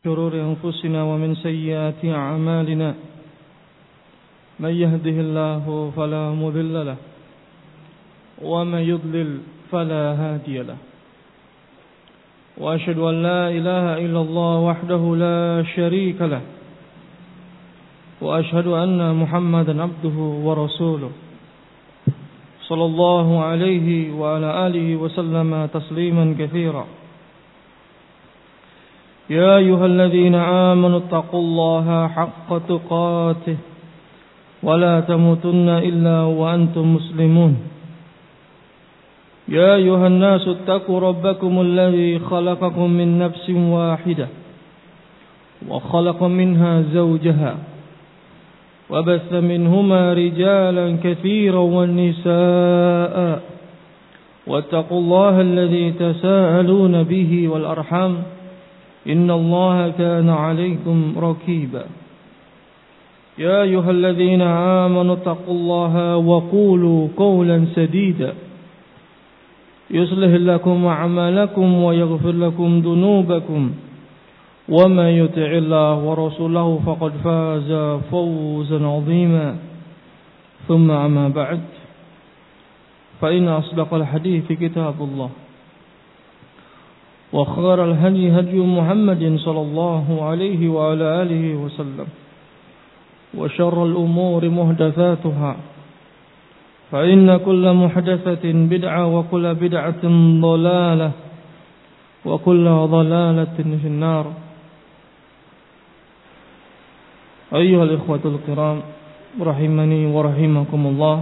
شرور أنفسنا ومن سيئات أعمالنا من يهده الله فلا مضل له ومن يضلل فلا هادي له وأشهد أن لا إله إلا الله وحده لا شريك له وأشهد أن محمدا عبده ورسوله صلى الله عليه وعلى آله وسلم تسليما كثيرا يا أيها الذين آمنوا اتقوا الله حق تقاته ولا تموتن إلا وأنتم مسلمون يا أيها الناس اتقوا ربكم الذي خلقكم من نفس واحدة وخلق منها زوجها وبث منهما رجالا كثيرا والنساء واتقوا الله الذي تساءلون به والأرحام إن الله كان عليكم رقيبا يا أيها الذين آمنوا اتقوا الله وقولوا قولا سديدا يصلح لكم أعمالكم ويغفر لكم ذنوبكم ومن يطع الله ورسوله فقد فاز فوزا عظيما ثم أما بعد فإن أصدق الحديث كتاب الله وخير الهدي هدي محمد صلى الله عليه وعلى آله وسلم وشر الأمور محدثاتها فإن كل محدثة بدعة وكل بدعة ضلالة وكل ضلالة في النار. أيها الإخوة الكرام رحمني ورحمكم الله.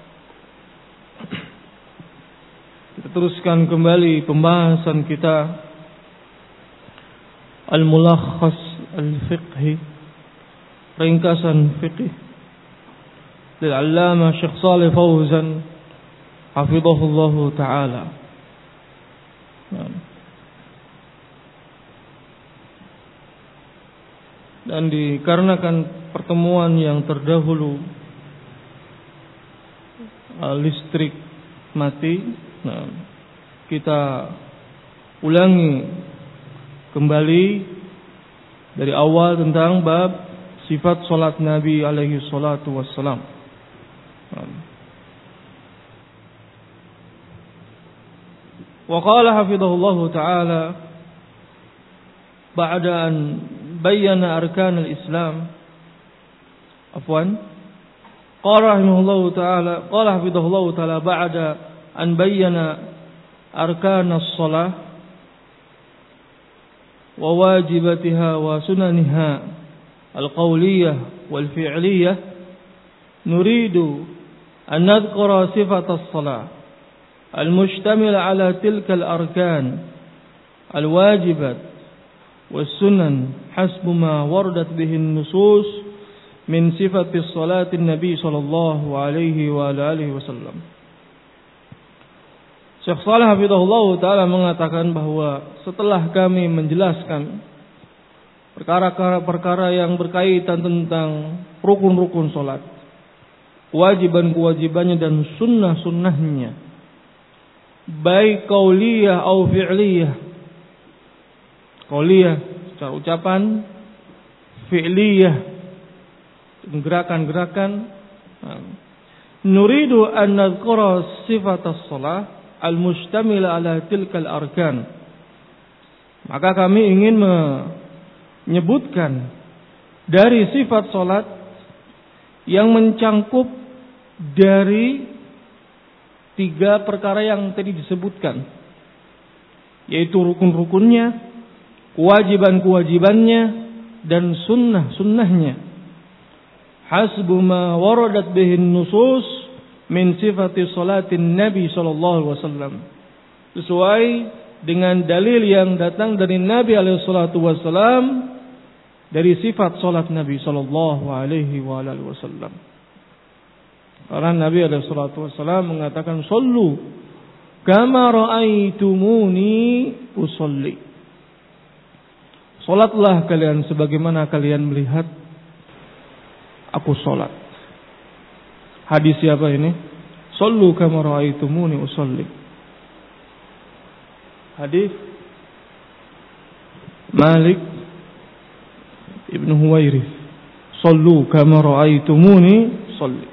Kita teruskan kembali pembahasan kita Al-Mulakhas Al-Fiqhi, ringkasan fiqh dari Allamah Syekh Shalih Fauzan hafizahullahu taala. Dan dikarenakan pertemuan yang terdahulu listrik mati, kita ulangi kembali dari awal tentang bab sifat salat Nabi alaihi salatu wassalam. Wa qala hafizahullahu ta'ala ba'da an bayyana arkan al-Islam qala rahimahullahu ta'ala qala hafizahullahu ta'ala ba'da an bayyana arkan as-salah wa wajibatiha wa sunaniha al-qawliyah wal fi'liyah nuridu an nadhkura sifat as-salah al-mushtamil ala tilka al-arkan al-wajibat والسنن حسب ما وردت به النصوص من صفة الصلاة النبي صلى الله عليه وآله وسلم. Syekh Shalih hafizahullah ta'ala mengatakan bahwa setelah kami menjelaskan perkara-perkara yang berkaitan tentang rukun-rukun salat, kewajiban-kewajibannya dan sunnah-sunnahnya, baik qauliyah atau fi'liyah. Qauliyah secara ucapan, fi'liyah gerakan-gerakan. Nuridu an nadhkura sifat as-shalah al-mustamila ala tilkal arkan. Maka kami ingin menyebutkan dari sifat salat yang mencangkup dari 3 perkara yang tadi disebutkan, yaitu rukun-rukunnya, kewajiban-kewajibannya, dan sunnah-sunnahnya. Hasbu ma waradat bihin nusus min sifati salatin Nabi sallallahu alaihi wasallam. Sesuai dengan dalil yang datang dari Nabi alaihi salatu wasallam dari sifat salat Nabi sallallahu alaihi wasallam. Karena Nabi alaihi salatu wasallam mengatakan sallu kama ra'aitumuni usolli. Salatlah kalian sebagaimana kalian melihat aku salat. Hadis siapa ini? Sallu kama ra'aitumuni usolli. Hadis Malik ibn Huwairith, "Shallu kama ra'aitumuni shalli."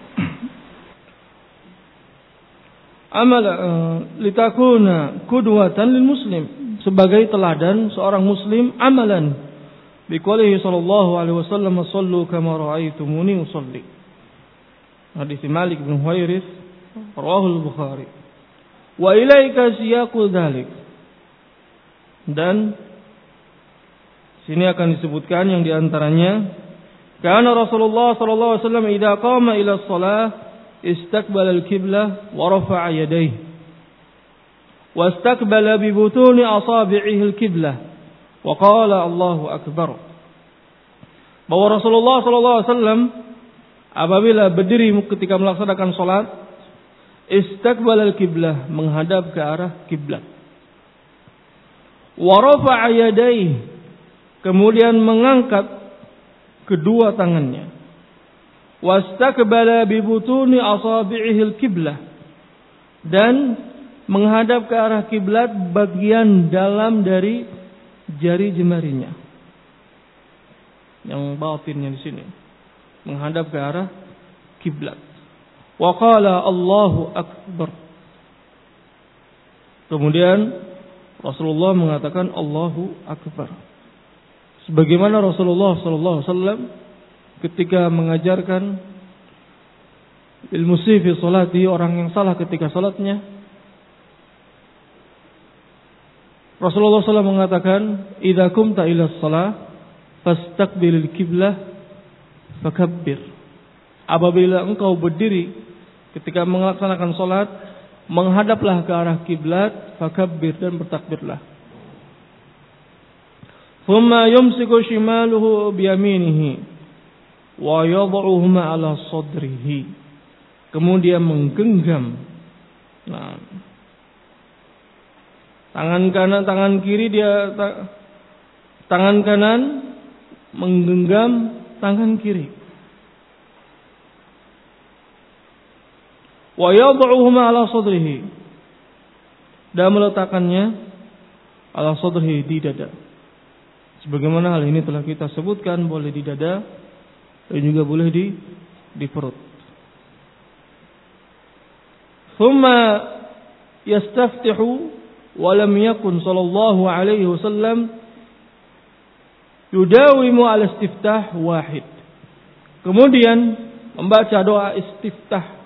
Amal litakuna qudwatan lil muslim, sebagai teladan seorang muslim amalan biqoulihi sallallahu alaihi wasallam, "Shallu kama ra'aitumuni usolli." Hadis Malik bin Huwairith rawahu al-Bukhari. Wa ilaika siyaqul dzalik. Dan sini akan disebutkan yang diantaranya, karena Rasulullah sallallahu alaihi wasallam idza qama ila shalah istaqbala al-qiblah wa rafa'a yadayhi wa istaqbala bi butuni asabi'ihi al-qiblah wa qala Allahu akbar. Bahwa Rasulullah sallallahu alaihi wasallam apabila berdiri ketika melaksanakan salat, istaqbala al-qiblah, menghadap ke arah kiblat, wa rafa'a yadayhi, kemudian mengangkat kedua tangannya, wastaqbala bi butuni asabi'ihi al-qiblah, dan menghadap ke arah kiblat bagian dalam dari jari jemarinya, yang batinnya di sini menghadap ke arah kiblat. Wa qala Allahu akbar. Kemudian Rasulullah mengatakan Allahu akbar. Sebagaimana Rasulullah sallallahu alaihi wasallam ketika mengajarkan ilmu fi salati, orang yang salah ketika salatnya, Rasulullah SAW mengatakan, "Idza kumta ila shalah fastaqbilil qiblah fakabbir." Apabila engkau berdiri ketika melaksanakan salat, menghadaplah ke arah kiblat, fakabbir, dan bertakbirlah. Thumma yumsiku shimaluhu biyaminihi wa yad'uhuma ala sadrihi. Kemudian menggenggam tangan kanan, tangan kiri tangan kanan menggenggam tangan kiri. Wa yad'uhuma ala sadrihi, dan meletakkannya ala sadrihi, di dada. Sebagaimana hal ini telah kita sebutkan, boleh di dada dan juga boleh di perut. Thumma yastaftihu wa lam yakun sallallahu alaihi wasallam yudawimu ala istiftah wahid. Kemudian membaca doa istiftah.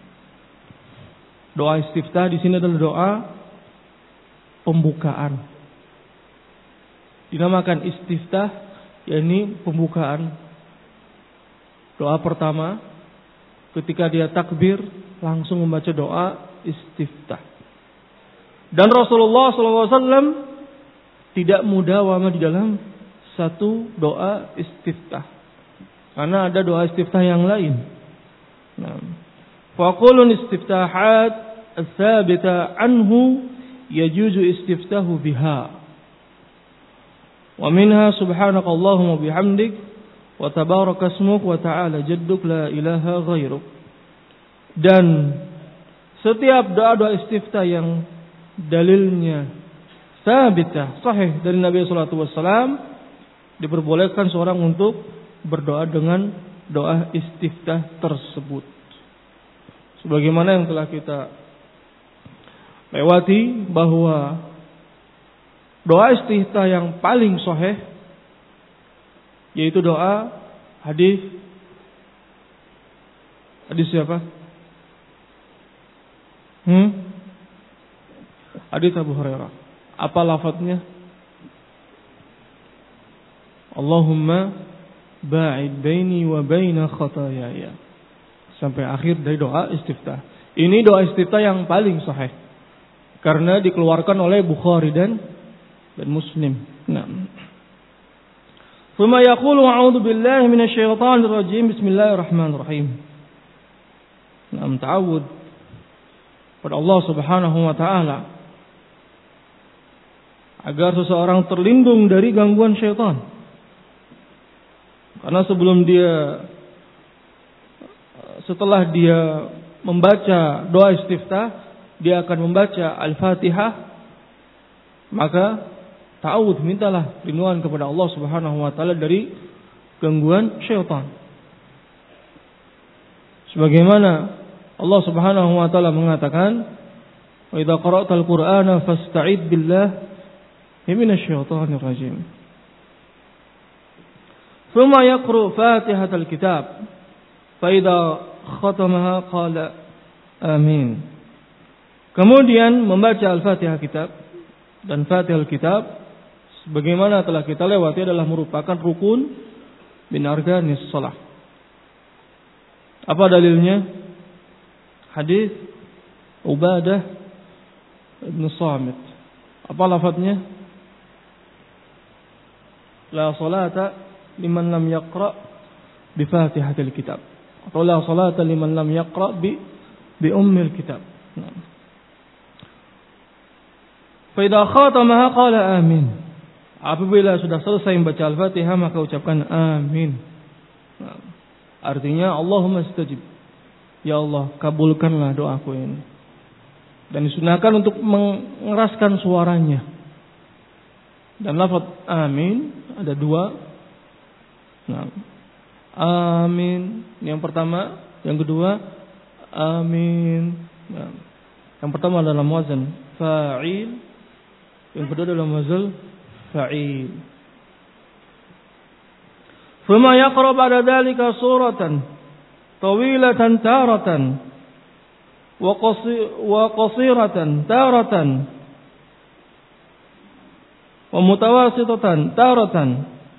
Doa istiftah di sini adalah doa pembukaan. Dinamakan istiftah, yakni pembukaan. Doa pertama ketika dia takbir langsung membaca doa istiftah. Dan Rasulullah SAW tidak mudawamah di dalam satu doa istiftah, karena ada doa istiftah yang lain. Faqulun istiftahat ats-tsabita anhu yajuzu istiftahu biha. Wa minha subhanakallahumma bihamdik wa tabaraka ismuk wa ta'ala jadduk la ilaha ghairuk. Dan setiap doa-doa istiftah yang dalilnya sabitah, sahih dari Nabi sallallahu alaihi wasallam, diperbolehkan seorang untuk berdoa dengan doa istiftah tersebut. Sebagaimana yang telah kita lewati, bahwa doa istiftah yang paling sahih yaitu doa hadis siapa? Hadis Abu Hurairah. Apa lafadznya? Allahumma ba'id baini wa baina khataayaya, sampai akhir dari doa istiftah. Ini doa istiftah yang paling sahih karena dikeluarkan oleh Bukhari dan Muslim. Thumma yaqulu a'udzu billahi minasyaitonir rajim, bismillahirrahmanirrahim. Ta'awud pada Allah Subhanahu wa taala agar seseorang terlindung dari gangguan syaitan. Karena setelah dia membaca doa istiftah, dia akan membaca Al-Fatihah, maka ta'awudz, mintalah perlindungan kepada Allah Subhanahu wa taala dari gangguan syaitan. Sebagaimana Allah Subhanahu wa taala mengatakan, "Wa idza qara'tal Qur'ana fasta'id billahi minasyaitonir rajim." Thumma yaqra'u Fatihatal kitab, fa idza khatamaha qala amin. Kemudian membaca Al-Fatihah kitab, dan Fatihah kitab sebagaimana telah kita lewati adalah merupakan rukun min arkanis shalah. Apa dalilnya? Hadis Ubadah bin Samit. Apa lafadznya? La salata liman lam yaqra bi Fatihatil kitab. Atau la salata liman lam yaqra bi ummil kitab. Fa idza khatamaha qala amin. Apabila sudah selesai membaca Al-Fatihah maka ucapkan amin. Artinya Allahumma istajib. Ya Allah, kabulkanlah doaku ini. Dan disunahkan untuk mengeraskan suaranya. Dan lafaz amin ada dua. Amin. Yang pertama, yang kedua amin. Yang pertama dalam wazan fa'il. Yang kedua dalam wazan fa'il. Thumma yaqra ba'da dhalika suratan tawilatan taratan wa qasiratan taratan wa mutawasitatan taratan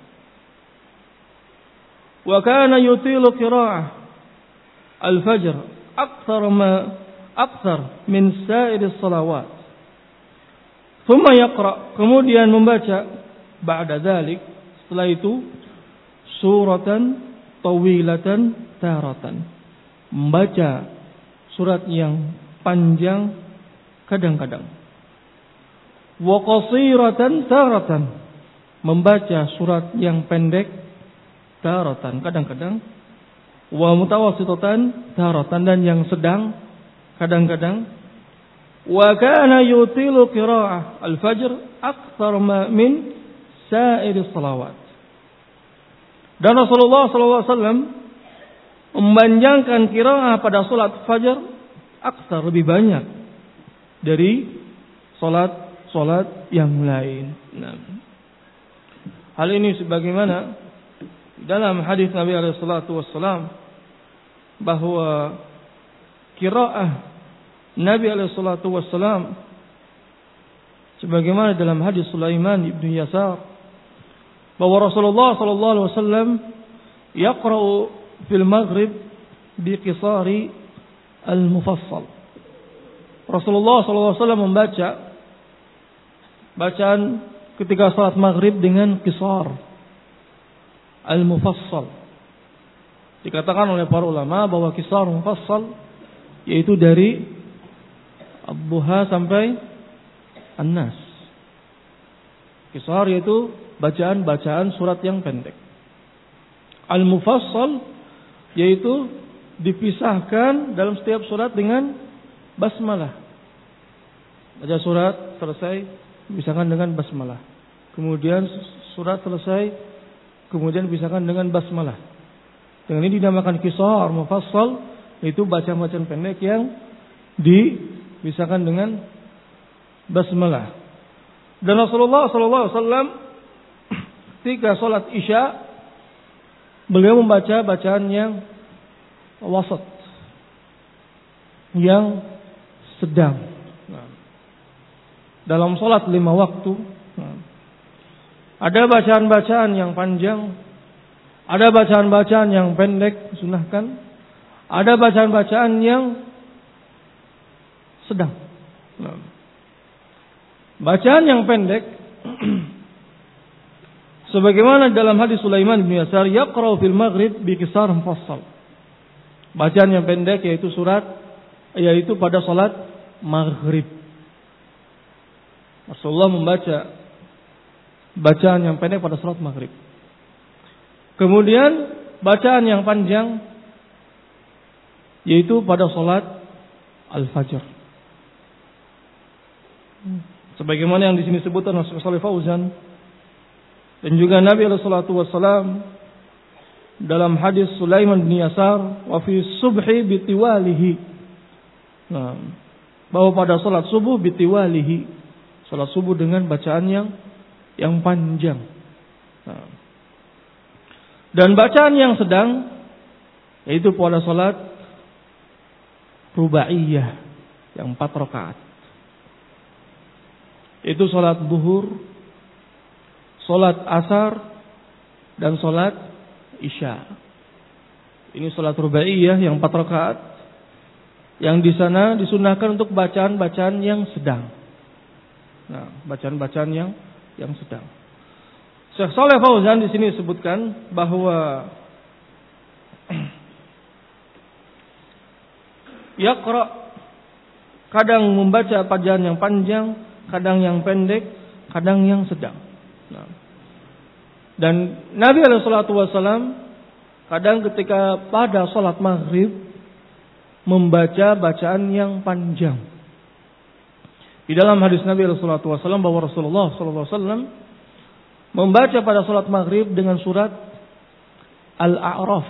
wa kana yutilu qira'ah al-fajr akthar min sa'iri salawat. Thumma yaqra, kemudian membaca ba'da dzalik, setelah itu suratan tawilatan taratan, membaca surat yang panjang kadang-kadang, wa qasiratan taratan, membaca surat yang pendek taratan kadang-kadang, wa mutawassitatan taratan, dan yang sedang kadang-kadang. Wa kana yutilu qira'ah al-fajr akthar min sa'iri salawat. Dan Rasulullah SAW memanjangkan qira'ah pada salat fajar akthar, lebih banyak dari salat yang lain. Nah, hal ini sebagaimana dalam hadis Nabi alaihi salatu wassalam bahwa qira'ah Nabi alaihi salatu wassalam sebagaimana dalam hadis Sulaiman ibn Yasar bahwa Rasulullah sallallahu alaihi wasallam yaqra'u fil maghrib bi qisari al-mufassal. Rasulullah sallallahu alaihi wasallam membaca bacaan ketika salat maghrib dengan qisar al-mufassal. Dikatakan oleh para ulama bahwa qisar mufassal yaitu dari Ad-Duha sampai An-Nas. Qisar yaitu bacaan-bacaan surat yang pendek. Al-Mufassal yaitu dipisahkan dalam setiap surat dengan basmalah. Baca surat selesai dipisahkan dengan basmalah. Kemudian surat selesai kemudian dipisahkan dengan basmalah. Dengan ini dinamakan qisar mufassal, yaitu bacaan-bacaan pendek yang dipisahkan dengan basmalah. Dan Rasulullah SAW ketika sholat isya beliau membaca bacaan yang wasat, yang sedang. Dalam sholat 5 waktu ada bacaan-bacaan yang panjang, ada bacaan-bacaan yang pendek disunahkan, ada bacaan-bacaan yang sedang. Bacaan yang pendek sebagaimana dalam hadis Sulaiman bin Yasar, yaqra'u fil maghrib bi qisar mufassal. Bacaan yang pendek yaitu pada salat maghrib. Rasulullah membaca bacaan yang pendek pada salat maghrib. Kemudian bacaan yang panjang yaitu pada salat al-fajr. Sebagaimana yang di sini disebutkan oleh Syekh Shalih Fauzan dan juga Nabi sallallahu alaihi wasallam dalam hadis Sulaiman bin Yasar, wa fi subhi bitiwalihi. Nah, bahwa pada salat subuh bitiwalihi, salat subuh dengan bacaan yang panjang. Nah, dan bacaan yang sedang yaitu pada salat rubaiyah yang 4 rakaat. Itu salat zuhur, salat asar, dan salat isya. Ini salat rubaiyah yang 4 rakaat, yang di sana disunahkan untuk bacaan-bacaan yang sedang. Nah, bacaan-bacaan yang sedang. Syekh Shalih Fauzan di sini sebutkan bahwa yaqra kadang membaca bacaan yang panjang, kadang yang pendek, kadang yang sedang. Nah, dan Nabi SAW kadang ketika pada salat maghrib membaca bacaan yang panjang. Di dalam hadis Nabi SAW bahwa Rasulullah SAW membaca pada salat maghrib dengan surat Al-A'raf.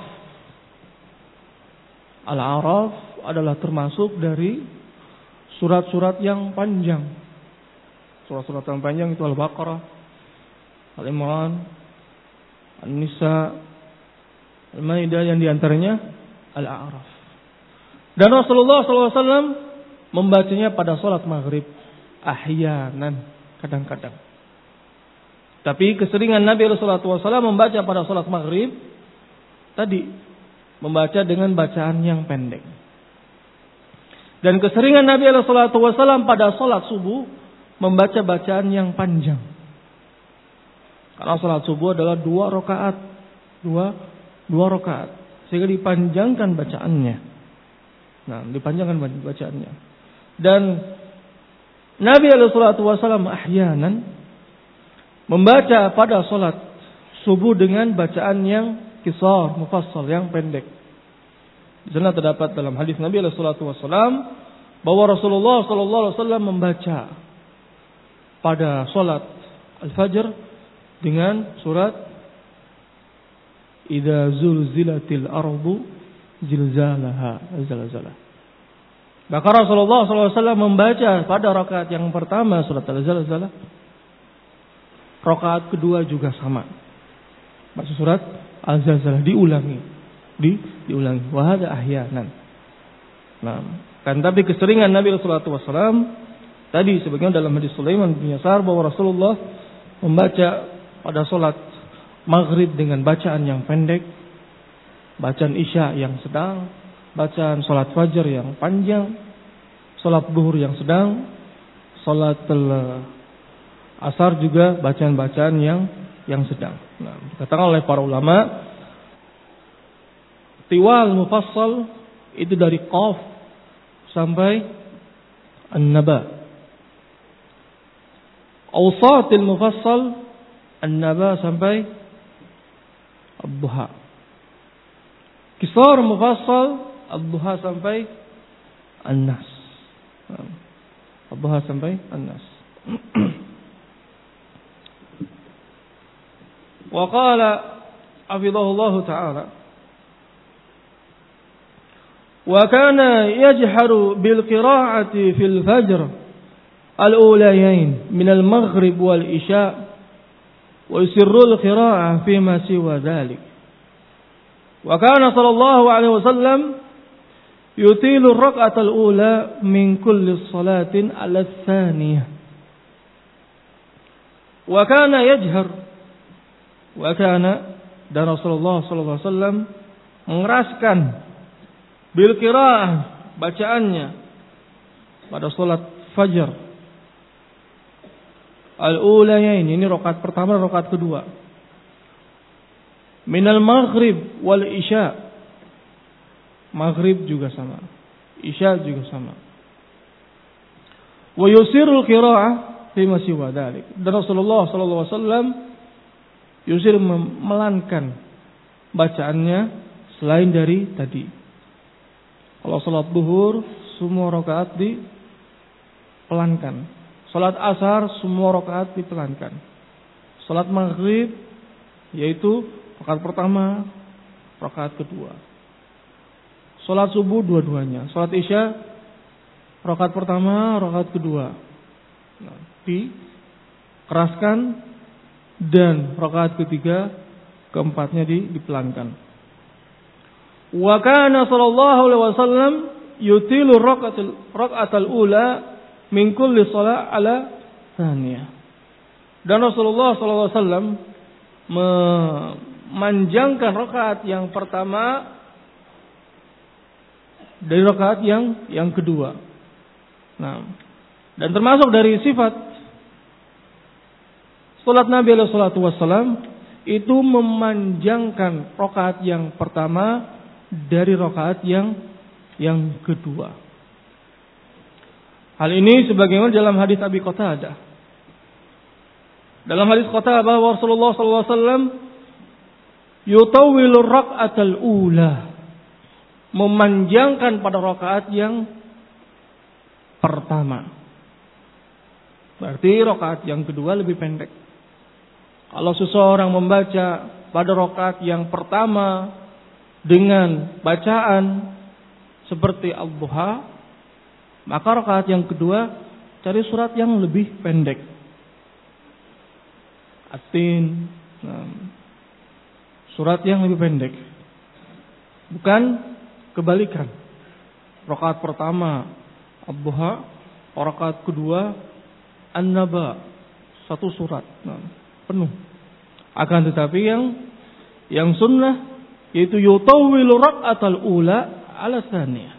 Al-A'raf adalah termasuk dari surat-surat yang panjang. Surat-surat yang panjang itu Al-Baqarah, Al-Imran, An-Nisa, Al-Maidah, yang diantaranya Al-A'raf. Dan Rasulullah SAW membacanya pada salat maghrib ahyanan, kadang-kadang. Tapi keseringan Nabi SAW membaca pada salat maghrib tadi membaca dengan bacaan yang pendek. Dan keseringan Nabi SAW pada salat subuh membaca bacaan yang panjang. Karena salat subuh adalah 2 rakaat, 2 rakaat, sehingga dipanjangkan bacaannya. Nah, dipanjangkan bacaannya. Dan Nabi SAW ahyanan membaca pada salat subuh dengan bacaan yang qisar, mufassal, yang pendek. Di sana terdapat dalam hadis Nabi SAW bahwa Rasulullah SAW membaca pada salat al-fajr dengan surat Idza zulzilatil ardu zilzalaha, zalzalah. Maka Rasulullah SAW membaca pada rakaat yang pertama surat al-zalzalah, rakaat kedua juga sama. Maksud surat al-zalzalah diulangi. Wa hadza ahyanan. Nah, kan tapi keseringan Nabi sallallahu alaihi wasallam tadi sebagaimana dalam hadis Sulaiman bin Yasar bahwa Rasulullah membaca pada salat maghrib dengan bacaan yang pendek, bacaan isya yang sedang, bacaan salat fajar yang panjang, salat zuhur yang sedang, salat asar juga bacaan-bacaan yang sedang. Nah, dikatakan oleh para ulama tiwal mufassal itu dari qaf sampai an-naba. Awsatil mufassal an-naba sampai ad-duha. Qisar mufassal ad-duha sampai an-nas. Ad-duha sampai an-nas. Wa qala hafizahullah ta'ala وكان يجهر بالقراءة في الفجر الأوليين من المغرب والإشاء ويسر القراءة فيما سوى ذلك وكان صلى الله عليه وسلم يطيل الركعة الأولى من كل صلاة على الثانية وكان يجهر dan Rasulullah SAW mengeraskan bil qiraah bacaannya pada salat fajar al-ulayain, ini rakaat pertama, rakaat kedua, minal maghrib wal isya, maghrib juga sama, isya juga sama, wa yusirul qiraah fi ma siwa dzalik, dan Rasulullah sallallahu alaihi wasallam yusir memelankan bacaannya selain dari tadi. Kalau salat zuhur semua rakaat dipelankan. Salat asar semua rakaat dipelankan. Salat maghrib yaitu rakaat pertama, rakaat kedua. Salat subuh dua-duanya. Salat isya rakaat pertama, rakaat kedua. Nah, dikeraskan dan rakaat ketiga, keempatnya dipelankan. Wa kana sallallahu alaihi wasallam yutilu raka'atal ula min kulli shalah ala tsaniyah. Dan Rasulullah sallallahu alaihi wasallam memanjangkan rakaat yang pertama dari rakaat yang kedua. Nah, dan termasuk dari sifat salat Nabi alaihi salatu wasallam itu memanjangkan rakaat yang pertama dari rakaat yang kedua. Hal ini sebagaimana dalam hadis Abi Qatadah. Dalam hadis Qatadah bahwa Rasulullah sallallahu alaihi wasallam yutawwilu rak'atal ula, memanjangkan pada rakaat yang pertama. Berarti rakaat yang kedua lebih pendek. Kalau seseorang membaca pada rakaat yang pertama dengan bacaan seperti Al-Duha, maka rakaat yang kedua cari surat yang lebih pendek. At-Tin, surat yang lebih pendek. Bukan kebalikan. Rakaat pertama Ad-Duha, rakaat kedua An-Naba, satu surat penuh. Akan tetapi yang sunnah yaitu yutawwilu rak'atal ula ala tsaniyah.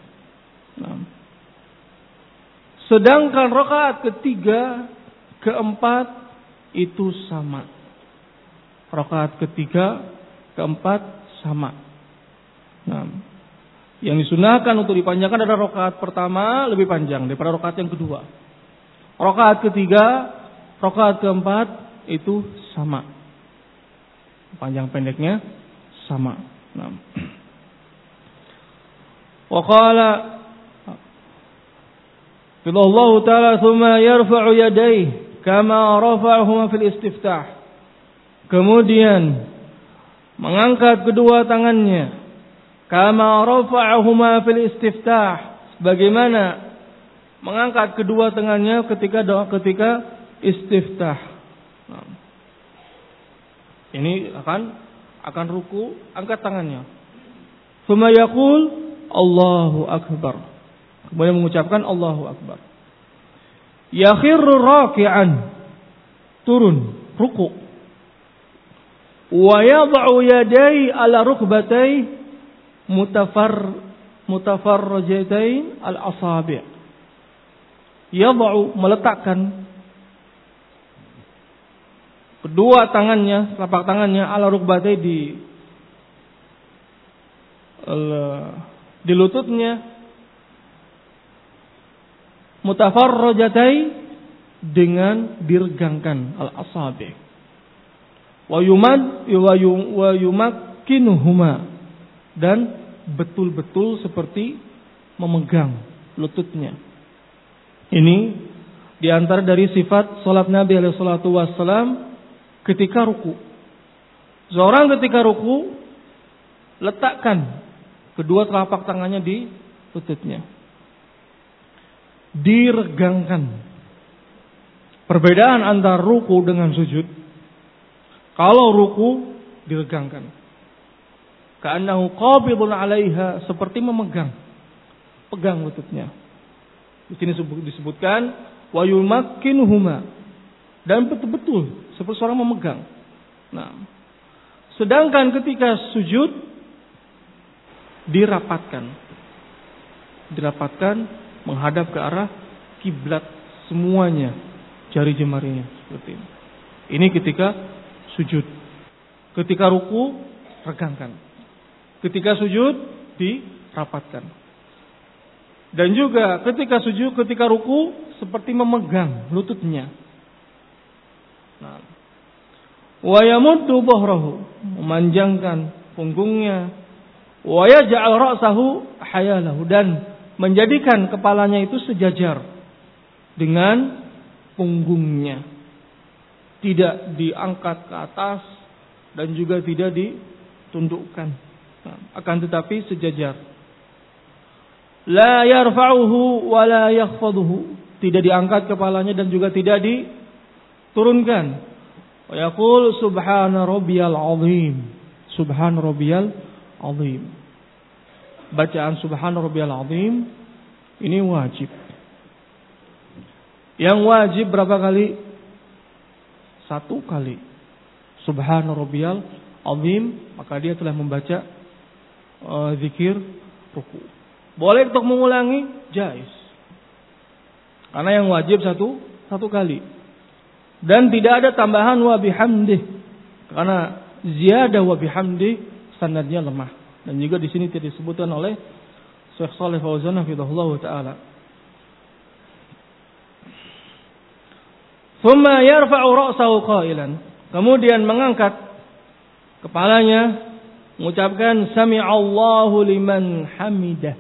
Sedangkan rakaat ketiga, keempat itu sama. Rakaat ketiga, keempat sama. Nah, yang disunahkan untuk dipanjangkan adalah rakaat pertama lebih panjang daripada rakaat yang kedua. Rakaat ketiga, rakaat keempat itu sama. Panjang pendeknya sama. Nah. Wa qala Allah Ta'ala thumma yarfa'u yadayhi kama rafa'ahuma fil istiftah. Kemudian mengangkat kedua tangannya kama rafa'ahuma fil istiftah, bagaimana mengangkat kedua tangannya ketika doa ketika istiftah. Nah. Ini akan ruku, angkat tangannya. Tsumma yaqul Allahu akbar. Kemudian mengucapkan Allahu akbar. Yakhirru raki'an, turun ruku. Wa yad'u yadayhi ala rukbatayhi mutafarrajatain al-asabi'. Yad'u, meletakkan kedua tangannya, telapak tangannya ala rukbatai di lututnya, mutafarrajatai, dengan diregangkan al-asabi, wa yumakkinuhuma, dan betul-betul seperti memegang lututnya. Ini diantara dari sifat salat Nabi alaihi salatu wassalam ketika ruku. Seorang ketika ruku letakkan kedua telapak tangannya di lututnya, diregangkan. Perbedaan antara ruku dengan sujud. Kalau ruku diregangkan, ka'annahu qabidun 'alaiha, seperti memegang, pegang lututnya. Di sini disebutkan wa yumakkinuhuma, dan betul-betul seperti seorang memegang. Nah, sedangkan ketika sujud dirapatkan menghadap ke arah kiblat semuanya, jari jemarinya seperti ini. Ini ketika sujud. Ketika ruku regangkan. Ketika sujud dirapatkan. Dan juga ketika sujud, ketika ruku seperti memegang lututnya. Nah, wa yamuddu dhahrahu, memanjangkan punggungnya, wa yaj'al ra'sahu hayalahu, dan menjadikan kepalanya itu sejajar dengan punggungnya, tidak diangkat ke atas dan juga tidak ditundukkan. akan tetapi sejajar. La yarfa'uhu wa la yakhfaduhu, tidak diangkat kepalanya dan juga tidak diturunkan. Wa yaqul subhana rabbiyal azim, subhana rabbiyal azim. Bacaan subhana rabbiyal azim ini wajib. Yang wajib berapa kali? 1 kali. Subhana rabbiyal azim, maka dia telah membaca zikir ruku. Boleh untuk mengulangi, jaiz. Karena yang wajib satu kali. Dan tidak ada tambahan wa bihamdih. Karena ziyadah wa bihamdih sanadnya lemah. Dan juga di sini tidak disebutkan oleh Syekh Shalih Fauzan hafizahullah taala. Thumma yarfa'u ra'sahu qailan. Kemudian mengangkat kepalanya mengucapkan sami'allahu liman hamidah.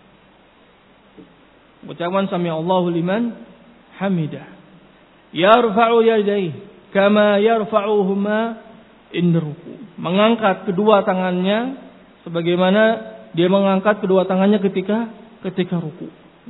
Ucapan sami'allahu liman hamidah. Yarfa'u yadayhi kama yarfa'uhuma in ruku. Mengangkat kedua tangannya sebagaimana dia mengangkat kedua tangannya ketika ruku.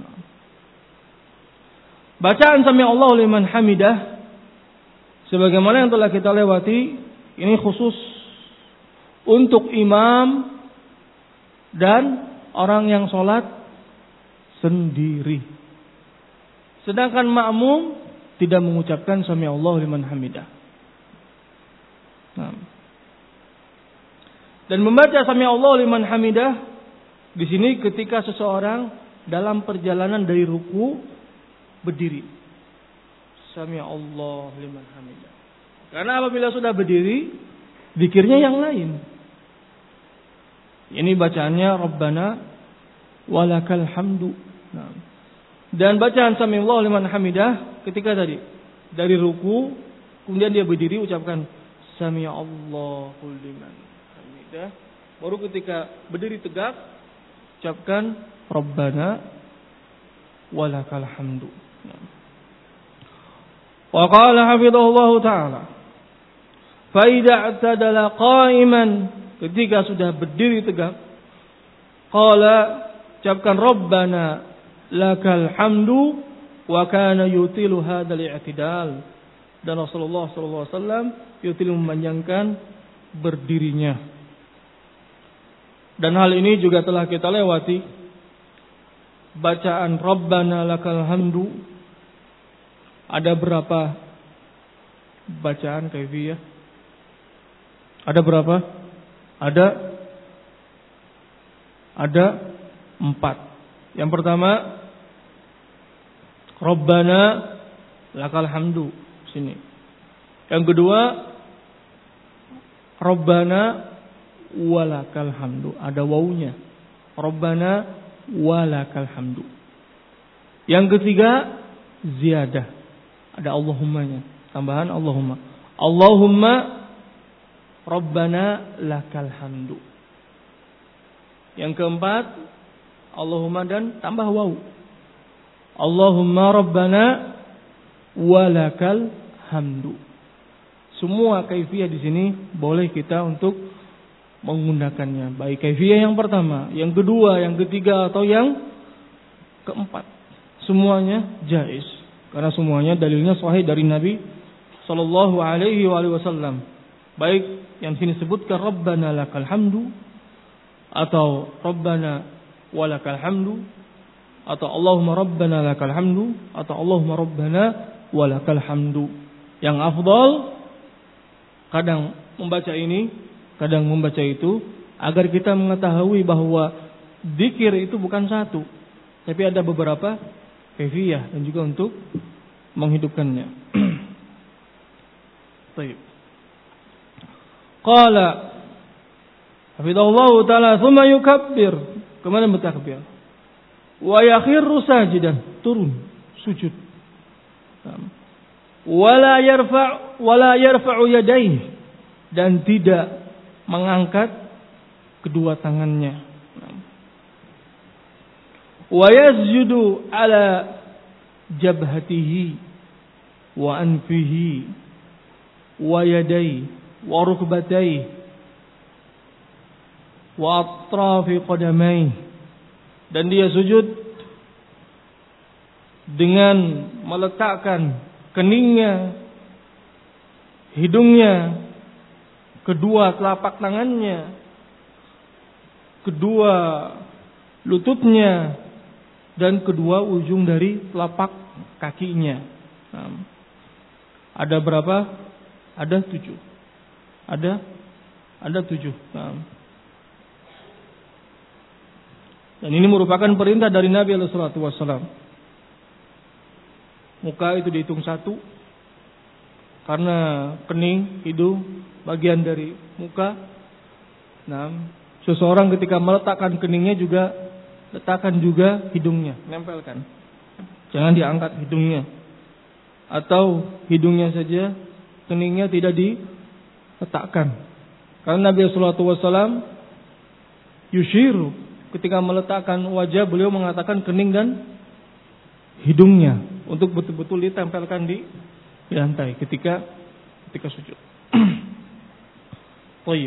Bacaan sami'allahu liman hamidah sebagaimana yang telah kita lewati, ini khusus untuk imam dan orang yang sholat sendiri. Sedangkan makmum tidak mengucapkan sami'allahu liman hamidah. Dan membaca sami'allahu liman hamidah di sini ketika seseorang dalam perjalanan dari ruku berdiri. Sami'allahu liman hamidah. Karena apabila sudah berdiri, zikirnya yang lain. Ini bacaannya Rabbana walakal hamdu. Dan bacaan sami'allahu liman hamidah ketika tadi dari ruku, kemudian dia berdiri ucapkan sami'allahu liman hamidah. Baru ketika berdiri tegak ucapkan Rabbana walakal hamdu. Wa qala hafizahullahu taala fa idza i'tadala qa'iman, ketika sudah berdiri tegak qala ucapkan Rabbana lakal hamdu wa kana yutilu hadzal i'tidal. Dan Rasulullah sallallahu alaihi wasallam yutilu memanjangkan berdirinya. Dan hal ini juga telah kita lewati. Bacaan Rabbana lakal hamdu ada berapa bacaan kaifiyah? Ada berapa? Ada 4. Yang pertama Rabbana lakal hamdu sini. Yang kedua Rabbana walakal hamdu, ada wawunya. Rabbana walakal hamdu. Yang ketiga ziyadah, ada Allahummanya, tambahan Allahumma. Allahumma Rabbana lakal hamdu. Yang keempat Allahumma dan tambah waw. Allahumma Rabbana walakal hamdu. Semua kaifiyah di sini boleh kita untuk menggunakannya. Baik kaifiyah yang pertama, yang kedua, yang ketiga atau yang keempat. Semuanya jaiz. Karena semuanya dalilnya sahih dari Nabi sallallahu alaihi wasallam. Baik yang sini sebutkan Rabbana lakal hamdu atau Rabbana walakal hamdu atau Allahumma Rabbana lakal hamdu atau Allahumma Rabbana walakal hamdu. Yang afdal kadang membaca ini, kadang membaca itu, agar kita mengetahui bahwa zikir itu bukan satu, tapi ada beberapa kaifiyah dan juga untuk menghidupkannya. Baik. Qala hafizallahu ta'ala thumma yukabbir, kemudian bertakbir. Wa yakhirru sajidan, turun sujud. Wala yarfa'u yadayhi, dan tidak mengangkat kedua tangannya. Wa yasjudu ala jabhatihi wa anfihi wa yadayhi wa rukbatayhi. wa atrafi qadamai, dan dia sujud dengan meletakkan keningnya, hidungnya, kedua telapak tangannya, kedua lututnya, dan kedua ujung dari telapak kakinya. Ada berapa? Ada 7. Ada 7. Dan ini merupakan perintah dari Nabi sallallahu alaihi wasallam. Muka itu dihitung 1 karena kening, hidung, bagian dari muka. Seseorang ketika meletakkan keningnya juga letakkan juga hidungnya, nempelkan. Jangan diangkat hidungnya. Atau hidungnya saja, keningnya tidak diletakkan. Karena Nabi sallallahu alaihi wasallam yushiru, ketika meletakkan wajah beliau mengatakan kening dan hidungnya untuk betul-betul ditempelkan di lantai ketika sujud. Baik.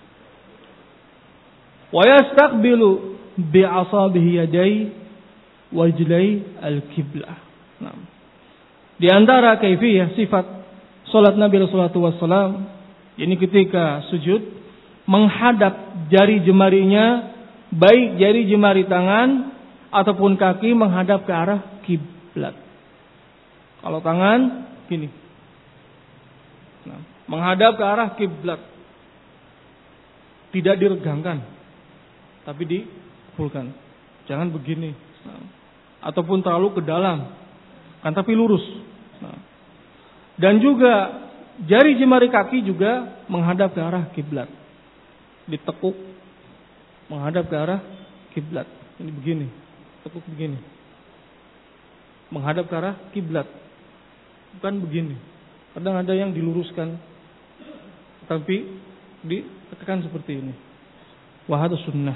Wa yastaqbilu bi'asabihi yadai wajlai al-qiblah. Di antara kaifiyah sifat salat Nabi sallallahu alaihi wasallam, yakni ketika sujud menghadap jari jemarinya, baik jari jemari tangan ataupun kaki menghadap ke arah kiblat. Kalau tangan gini, menghadap ke arah kiblat, tidak diregangkan, tapi dipulkan. Jangan begini, ataupun terlalu ke dalam, kan tapi lurus. Dan juga jari jemari kaki juga menghadap ke arah kiblat, ditekuk menghadap ke arah kiblat. Ini begini, tekuk begini, menghadap ke arah kiblat, bukan begini. Kadang ada yang diluruskan, tapi ditekan seperti ini. Wahada sunnah.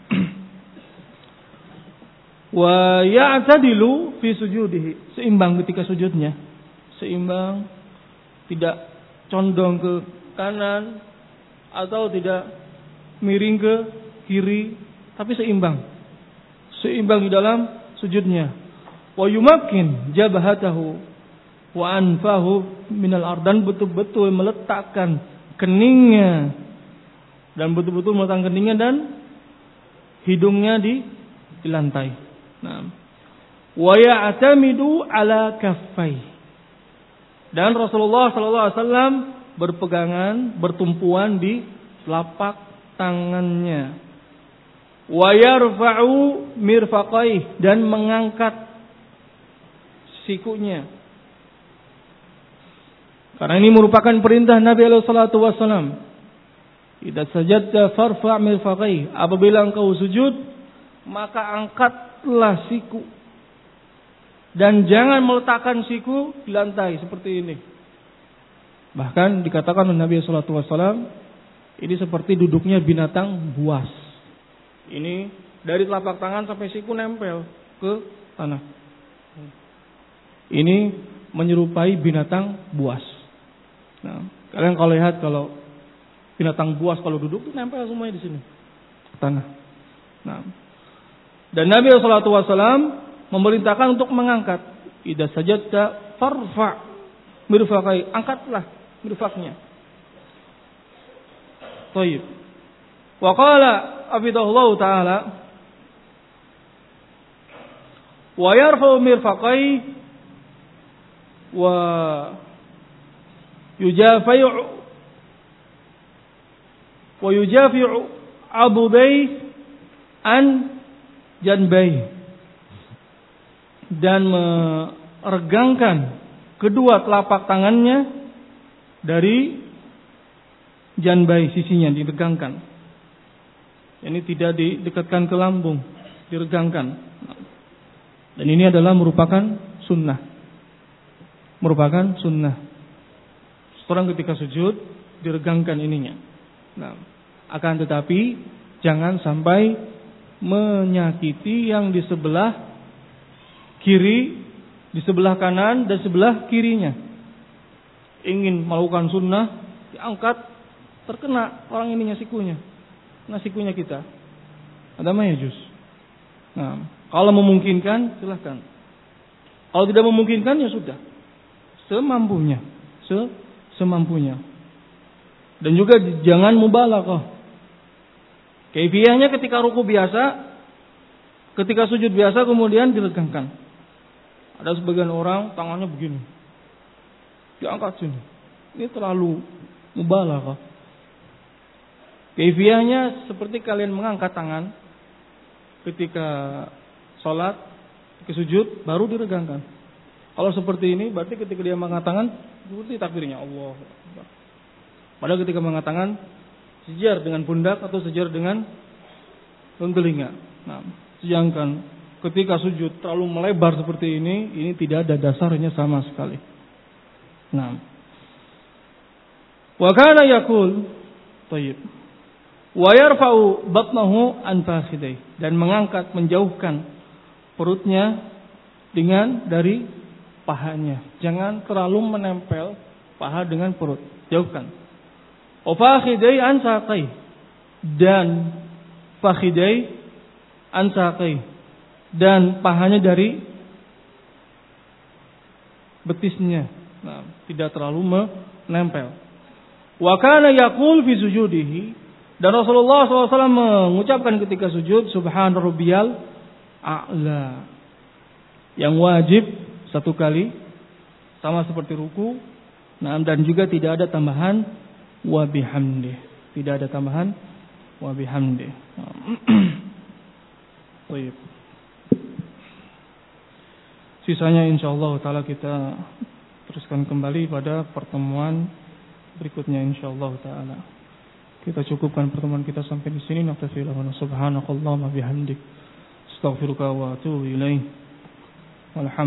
Wa ya'tadilu fi sujudihi, seimbang ketika sujudnya, seimbang, tidak condong ke kanan atau tidak miring ke kiri, tapi seimbang di dalam sujudnya. Wa yumakkin jabhatahu wa anfahu minal ard, dan betul-betul meletakkan keningnya dan hidungnya di lantai. Wa ya'tamidu ala kaffai, dan Rasulullah sallallahu alaihi wasallam bertumpuan di telapak tangannya. Wa yarfa'u mirfaqai, dan mengangkat sikunya. Karena ini merupakan perintah Nabi sallallahu alaihi wasallam. Idza sajadta farfa' mirfaqai, apabila engkau sujud maka angkatlah siku, dan jangan meletakkan siku di lantai seperti ini. Bahkan dikatakan oleh Nabi sallallahu alaihi wasallam, ini seperti duduknya binatang buas. Ini dari telapak tangan sampai siku nempel ke tanah. Ini menyerupai binatang buas. Kalian kalau lihat, kalau binatang buas kalau duduk itu nempel semuanya di sini, ke tanah. Dan Nabi sallallahu alaihi wasallam memerintahkan untuk mengangkat. Idza sajadta farfa' mirfaqai, angkatlah mirfaqnya. Baik. Wa qala abidallahu ta'ala wa yarfa'u mirfaqai wa yujafi'u abudai an janbai, dan meregangkan kedua telapak tangannya dari janbai, sisinya diregangkan. Ini tidak didekatkan ke lambung, diregangkan. Dan ini adalah merupakan sunnah. Seorang ketika sujud diregangkan ininya. Akan tetapi jangan sampai menyakiti yang di sebelah kiri, di sebelah kanan dan sebelah kirinya. Ingin melakukan sunnah, diangkat, terkena orang ininya, sikunya. nasi kunyah kita. Ada ma yajuz. Nah, kalau memungkinkan silahkan. Kalau tidak memungkinkan ya sudah. Semampunya. Semampunya. Dan juga jangan mubalaghah. Kaifiyahnya ketika ruku biasa, ketika sujud biasa kemudian diregangkan. Ada sebagian orang tangannya begini. Diangkat sini. Ini terlalu mubalaghah. Kaifiyahnya seperti kalian mengangkat tangan ketika sholat, ketika sujud baru diregangkan. Kalau seperti ini berarti ketika dia mengangkat tangan seperti takbirnya Allah. Padahal ketika mengangkat tangan sejar dengan pundak atau sejar dengan telinga. Nah, sedangkan ketika sujud terlalu melebar seperti ini tidak ada dasarnya sama sekali. Nah, wa kana yaqul, thayyib, wa yarfa'u batnahu an fakhidai, dan mengangkat menjauhkan perutnya dari pahanya. Jangan terlalu menempel paha dengan perut, jauhkan. Fakhidai an saqai, dan fakhidai an saqai, dan pahanya dari betisnya. Nah, tidak terlalu menempel. Wa kana yaqul fi sujudihi, dan Rasulullah SAW mengucapkan ketika sujud subhana rabbiyal a'la, yang wajib satu kali sama seperti ruku. Nah, dan juga tidak ada tambahan wa bihamdih, tidak ada tambahan wa bihamdih. Baik. Sisanya insyaallah taala kita teruskan kembali pada pertemuan berikutnya insyaallah taala. Kita cukupkan pertemuan kita sampai di sini. Nafsilahu subhanakallahumma bihamdik, astaghfiruka wa atubu ilaik.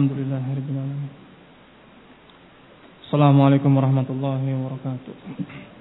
Walhamdulillahirabbil alamin. Assalamualaikum warahmatullahi wabarakatuh.